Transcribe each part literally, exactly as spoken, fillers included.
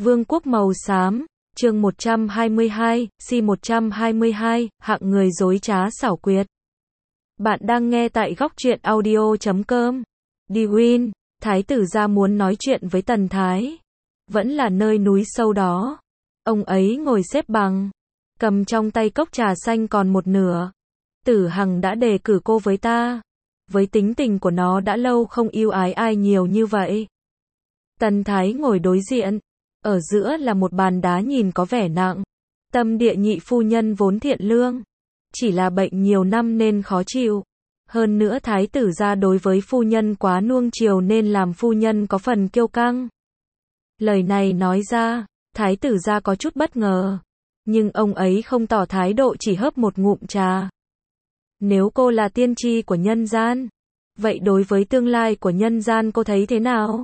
Vương quốc màu xám, chương một trăm hai mươi hai, si một trăm hai mươi hai, hạng người dối trá xảo quyệt. Bạn đang nghe tại góc truyện audio chấm com. Diwin, thái tử gia muốn nói chuyện với Tần Thái. Vẫn là nơi núi sâu đó. Ông ấy ngồi xếp bằng, cầm trong tay cốc trà xanh còn một nửa. Tử Hằng đã đề cử cô với ta. Với tính tình của nó đã lâu không yêu ái ai nhiều như vậy. Tần Thái ngồi đối diện. Ở giữa là một bàn đá nhìn có vẻ nặng. Tâm địa nhị phu nhân vốn thiện lương. Chỉ là bệnh nhiều năm nên khó chịu. Hơn nữa thái tử gia đối với phu nhân quá nuông chiều nên làm phu nhân có phần kiêu căng. Lời này nói ra, thái tử gia có chút bất ngờ. Nhưng ông ấy không tỏ thái độ, chỉ hớp một ngụm trà. Nếu cô là tiên tri của nhân gian, vậy đối với tương lai của nhân gian cô thấy thế nào?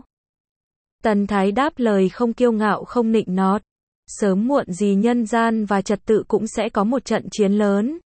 Tần Thái đáp lời không kiêu ngạo không nịnh nọt. Sớm muộn gì nhân gian và trật tự cũng sẽ có một trận chiến lớn.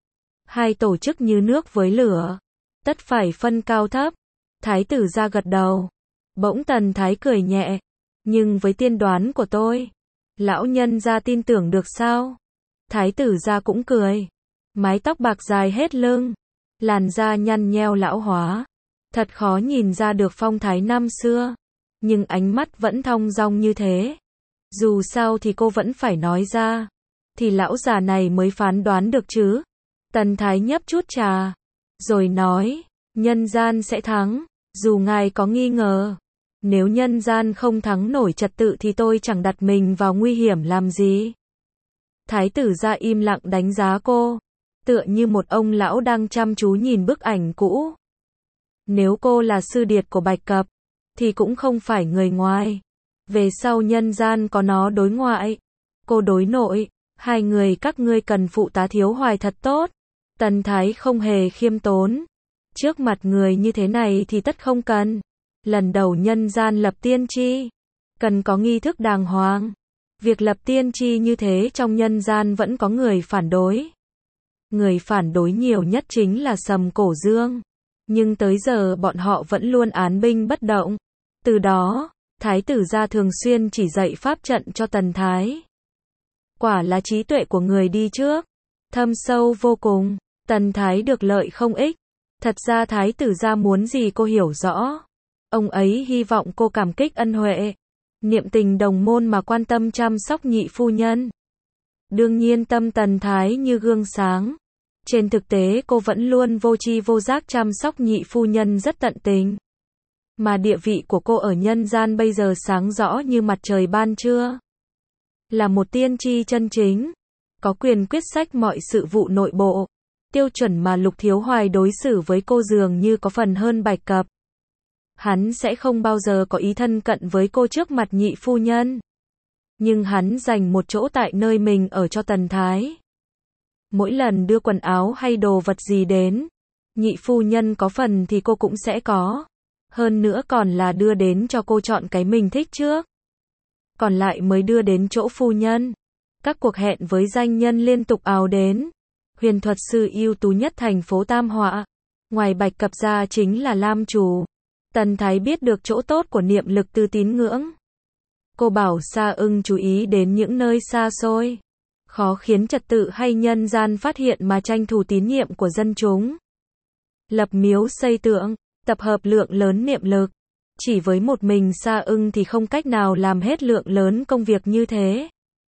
Hai tổ chức như nước với lửa, tất phải phân cao thấp. Thái tử ra gật đầu. Bỗng Tần Thái cười nhẹ. Nhưng với tiên đoán của tôi, lão nhân gia tin tưởng được sao? Thái tử ra cũng cười. Mái tóc bạc dài hết lưng, làn da nhăn nheo lão hóa. Thật khó nhìn ra được phong thái năm xưa. Nhưng ánh mắt vẫn thong dong như thế. Dù sao thì cô vẫn phải nói ra. Thì lão già này mới phán đoán được chứ. Tần Thái nhấp chút trà. Rồi nói, nhân gian sẽ thắng. Dù ngài có nghi ngờ. Nếu nhân gian không thắng nổi trật tự thì tôi chẳng đặt mình vào nguy hiểm làm gì. Thái tử ra im lặng đánh giá cô. Tựa như một ông lão đang chăm chú nhìn bức ảnh cũ. Nếu cô là sư điệt của Bạch Cập, thì cũng không phải người ngoài. Về sau nhân gian có nó đối ngoại, cô đối nội, hai người các ngươi cần phụ tá Thiếu Hoài thật tốt. Tần Thái không hề khiêm tốn. Trước mặt người như thế này thì tất không cần. Lần đầu nhân gian lập tiên tri, cần có nghi thức đàng hoàng. Việc lập tiên tri như thế trong nhân gian vẫn có người phản đối. Người phản đối nhiều nhất chính là Sầm Cổ Dương. Nhưng tới giờ bọn họ vẫn luôn án binh bất động. Từ đó, thái tử gia thường xuyên chỉ dạy pháp trận cho Tần Thái. Quả là trí tuệ của người đi trước, thâm sâu vô cùng. Tần Thái được lợi không ích. Thật ra thái tử gia muốn gì cô hiểu rõ. Ông ấy hy vọng cô cảm kích ân huệ, niệm tình đồng môn mà quan tâm chăm sóc nhị phu nhân. Đương nhiên tâm Tần Thái như gương sáng. Trên thực tế cô vẫn luôn vô tri vô giác chăm sóc nhị phu nhân rất tận tình. Mà địa vị của cô ở nhân gian bây giờ sáng rõ như mặt trời ban trưa. Là một tiên tri chân chính, có quyền quyết sách mọi sự vụ nội bộ. Tiêu chuẩn mà Lục Thiếu Hoài đối xử với cô dường như có phần hơn Bạch Cập. Hắn sẽ không bao giờ có ý thân cận với cô trước mặt nhị phu nhân. Nhưng hắn dành một chỗ tại nơi mình ở cho Tần Thái. Mỗi lần đưa quần áo hay đồ vật gì đến, nhị phu nhân có phần thì cô cũng sẽ có. Hơn nữa còn là đưa đến cho cô chọn cái mình thích trước. Còn lại mới đưa đến chỗ phu nhân. Các cuộc hẹn với danh nhân liên tục ào đến. Huyền thuật sư ưu tú nhất thành phố Tam Họa. Ngoài Bạch Cập ra chính là Lam Chủ. Tần Thái biết được chỗ tốt của niệm lực từ tín ngưỡng. Cô bảo Sa Ưng chú ý đến những nơi xa xôi. Khó khiến trật tự hay nhân gian phát hiện mà tranh thủ tín nhiệm của dân chúng. Lập miếu xây tượng, tập hợp lượng lớn niệm lực. Chỉ với một mình Sa Ưng thì không cách nào làm hết lượng lớn công việc như thế.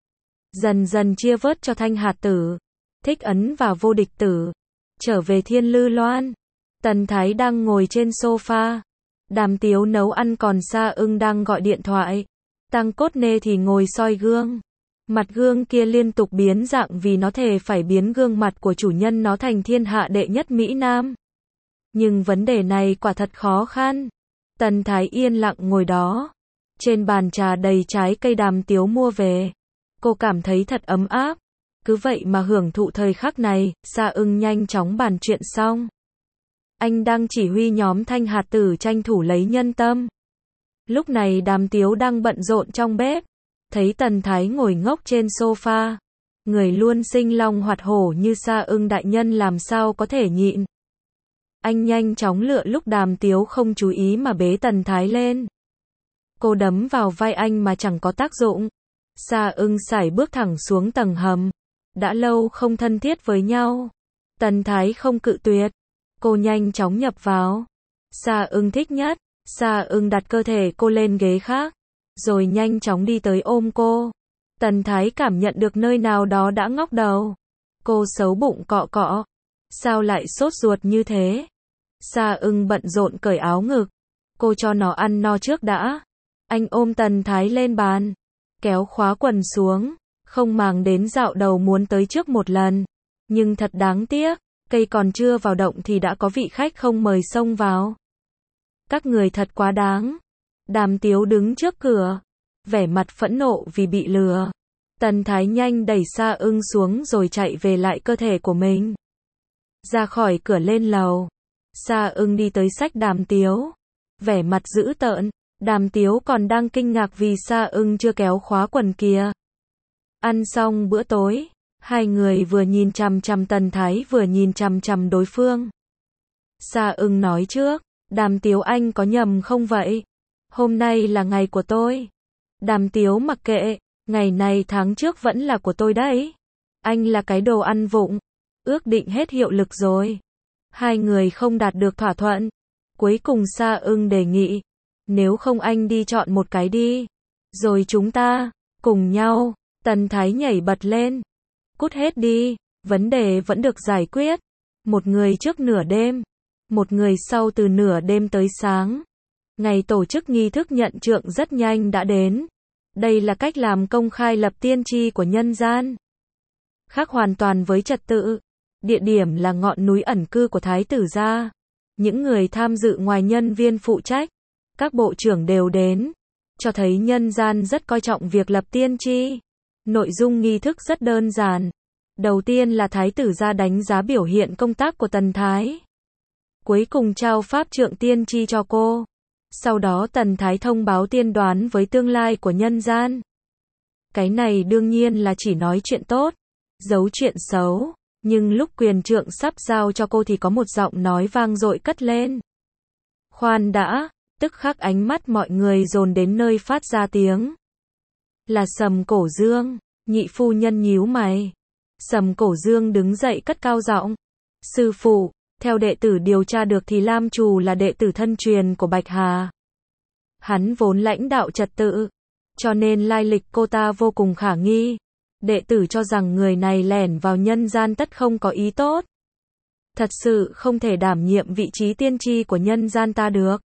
Dần dần chia vớt cho Thanh Hạt Tử, Thích Ấn và Vô Địch Tử. Trở về Thiên Lư Loan. Tần Thái đang ngồi trên sofa. Đàm Tiếu nấu ăn còn Sa Ưng đang gọi điện thoại. Tăng Cốt Nê thì ngồi soi gương. Mặt gương kia liên tục biến dạng vì nó thề phải biến gương mặt của chủ nhân nó thành thiên hạ đệ nhất Mỹ Nam. Nhưng vấn đề này quả thật khó khăn. Tần Thái yên lặng ngồi đó. Trên bàn trà đầy trái cây Đàm Tiếu mua về. Cô cảm thấy thật ấm áp. Cứ vậy mà hưởng thụ thời khắc này. Sa Ưng nhanh chóng bàn chuyện xong. Anh đang chỉ huy nhóm Thanh Hạt Tử tranh thủ lấy nhân tâm. Lúc này Đàm Tiếu đang bận rộn trong bếp. Thấy Tần Thái ngồi ngốc trên sofa. Người luôn sinh long hoạt hổ như Sa Ưng đại nhân làm sao có thể nhịn. Anh nhanh chóng lựa lúc Đàm Tiếu không chú ý mà bế Tần Thái lên. Cô đấm vào vai anh mà chẳng có tác dụng. Sa Ưng sải bước thẳng xuống tầng hầm. Đã lâu không thân thiết với nhau. Tần Thái không cự tuyệt. Cô nhanh chóng nhập vào. Sa Ưng thích nhất. Sa Ưng đặt cơ thể cô lên ghế khác. Rồi nhanh chóng đi tới ôm cô. Tần Thái cảm nhận được nơi nào đó đã ngóc đầu. Cô xấu bụng cọ cọ. Sao lại sốt ruột như thế? Sa Ưng bận rộn cởi áo ngực. Cô cho nó ăn no trước đã. Anh ôm Tần Thái lên bàn. Kéo khóa quần xuống. Không màng đến dạo đầu muốn tới trước một lần. Nhưng thật đáng tiếc. Cây còn chưa vào động thì đã có vị khách không mời xông vào. Các người thật quá đáng. Đàm Tiếu đứng trước cửa. Vẻ mặt phẫn nộ vì bị lừa. Tần Thái nhanh đẩy Sa Ưng xuống rồi chạy về lại cơ thể của mình. Ra khỏi cửa lên lầu. Sa Ưng đi tới xách Đàm Tiếu. Vẻ mặt dữ tợn. Đàm Tiếu còn đang kinh ngạc vì Sa Ưng chưa kéo khóa quần kia. Ăn xong bữa tối. Hai người vừa nhìn chằm chằm Tần Thái vừa nhìn chằm chằm đối phương. Sa Ưng nói trước. Đàm Tiếu anh có nhầm không vậy? Hôm nay là ngày của tôi. Đàm Tiếu mặc kệ. Ngày này tháng trước vẫn là của tôi đấy. Anh là cái đồ ăn vụng. Ước định hết hiệu lực rồi. Hai người không đạt được thỏa thuận. Cuối cùng Sa Ưng đề nghị. Nếu không anh đi chọn một cái đi. Rồi chúng ta, cùng nhau. Tần Thái nhảy bật lên. Cút hết đi. Vấn đề vẫn được giải quyết. Một người trước nửa đêm. Một người sau từ nửa đêm tới sáng. Ngày tổ chức nghi thức nhận trượng rất nhanh đã đến. Đây là cách làm công khai lập tiên tri của nhân gian. Khác hoàn toàn với trật tự. Địa điểm là ngọn núi ẩn cư của Thái tử gia. Những người tham dự ngoài nhân viên phụ trách. Các bộ trưởng đều đến. Cho thấy nhân gian rất coi trọng việc lập tiên tri. Nội dung nghi thức rất đơn giản. Đầu tiên là Thái tử gia đánh giá biểu hiện công tác của Tần Thái. Cuối cùng trao pháp trượng tiên tri cho cô. Sau đó Tần Thái thông báo tiên đoán với tương lai của nhân gian. Cái này đương nhiên là chỉ nói chuyện tốt, giấu chuyện xấu. Nhưng lúc quyền trượng sắp giao cho cô thì có một giọng nói vang dội cất lên. Khoan đã, tức khắc ánh mắt mọi người dồn đến nơi phát ra tiếng. Là Sầm Cổ Dương. Nhị phu nhân nhíu mày. Sầm Cổ Dương đứng dậy cất cao giọng. Sư phụ, theo đệ tử điều tra được thì Lam Trù là đệ tử thân truyền của Bạch Hà. Hắn vốn lãnh đạo trật tự, cho nên lai lịch cô ta vô cùng khả nghi. Đệ tử cho rằng người này lẻn vào nhân gian tất không có ý tốt. Thật sự không thể đảm nhiệm vị trí tiên tri của nhân gian ta được.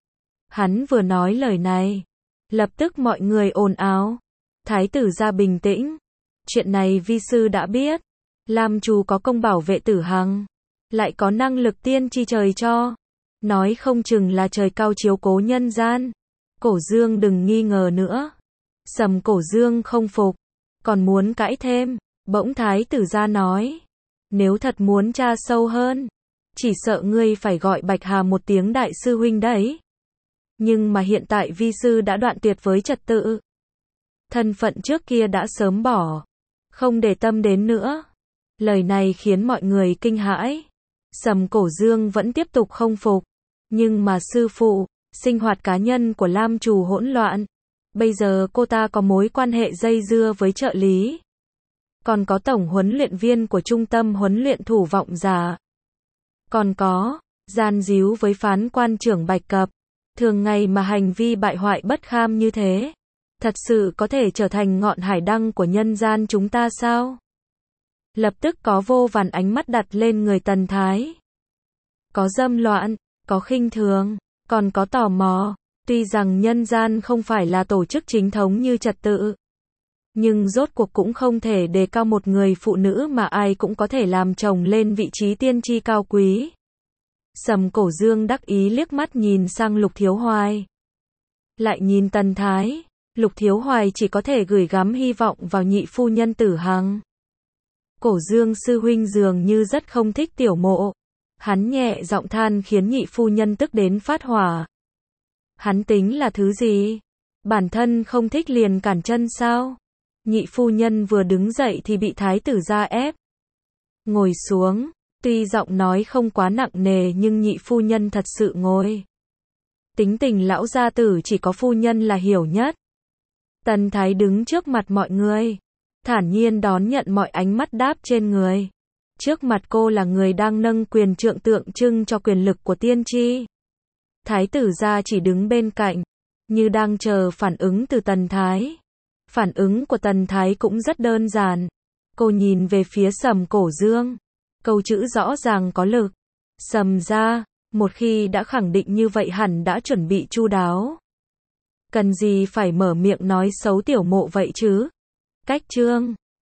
Hắn vừa nói lời này, lập tức mọi người ồn ào. Thái tử gia bình tĩnh. Chuyện này vi sư đã biết. Lam Trù có công bảo vệ Tử Hằng, lại có năng lực tiên tri trời cho. Nói không chừng là trời cao chiếu cố nhân gian. Cổ Dương đừng nghi ngờ nữa. Sầm Cổ Dương không phục, còn muốn cãi thêm. Bỗng Thái tử gia nói. Nếu thật muốn tra sâu hơn, chỉ sợ ngươi phải gọi Bạch Hà một tiếng đại sư huynh đấy. Nhưng mà hiện tại vi sư đã đoạn tuyệt với trật tự. Thân phận trước kia đã sớm bỏ. Không để tâm đến nữa. Lời này khiến mọi người kinh hãi. Sầm Cổ Dương vẫn tiếp tục không phục. Nhưng mà sư phụ, sinh hoạt cá nhân của Lam Trù hỗn loạn. Bây giờ cô ta có mối quan hệ dây dưa với trợ lý. Còn có tổng huấn luyện viên của trung tâm huấn luyện thủ vọng giả. Còn có, gian díu với phán quan trưởng Bạch Cập. Thường ngày mà hành vi bại hoại bất kham như thế. Thật sự có thể trở thành ngọn hải đăng của nhân gian chúng ta sao? Lập tức có vô vàn ánh mắt đặt lên người Tần Thái. Có dâm loạn, có khinh thường, còn có tò mò. Tuy rằng nhân gian không phải là tổ chức chính thống như trật tự, nhưng rốt cuộc cũng không thể đề cao một người phụ nữ mà ai cũng có thể làm chồng lên vị trí tiên tri cao quý. Sầm Cổ Dương đắc ý liếc mắt nhìn sang Lục Thiếu Hoài. Lại nhìn Tần Thái. Lục Thiếu Hoài chỉ có thể gửi gắm hy vọng vào nhị phu nhân Tử Hằng. Cổ Dương sư huynh dường như rất không thích Tiểu Mộ. Hắn nhẹ giọng than khiến nhị phu nhân tức đến phát hỏa. Hắn tính là thứ gì? Bản thân không thích liền cản chân sao? Nhị phu nhân vừa đứng dậy thì bị thái tử gia ép ngồi xuống. Tuy giọng nói không quá nặng nề nhưng nhị phu nhân thật sự ngồi Tính tình lão gia tử chỉ có phu nhân là hiểu nhất. Tần Thái đứng trước mặt mọi người, thản nhiên đón nhận mọi ánh mắt đáp trên người. Trước mặt cô là người đang nâng quyền trượng tượng trưng cho quyền lực của tiên tri. Thái tử gia chỉ đứng bên cạnh, như đang chờ phản ứng từ Tần Thái. Phản ứng của Tần Thái cũng rất đơn giản. Cô nhìn về phía Sầm Cổ Dương. Câu chữ rõ ràng có lực. Sầm gia, một khi đã khẳng định như vậy hẳn đã chuẩn bị chu đáo. Cần gì phải mở miệng nói xấu tiểu mộ vậy chứ? Cách chương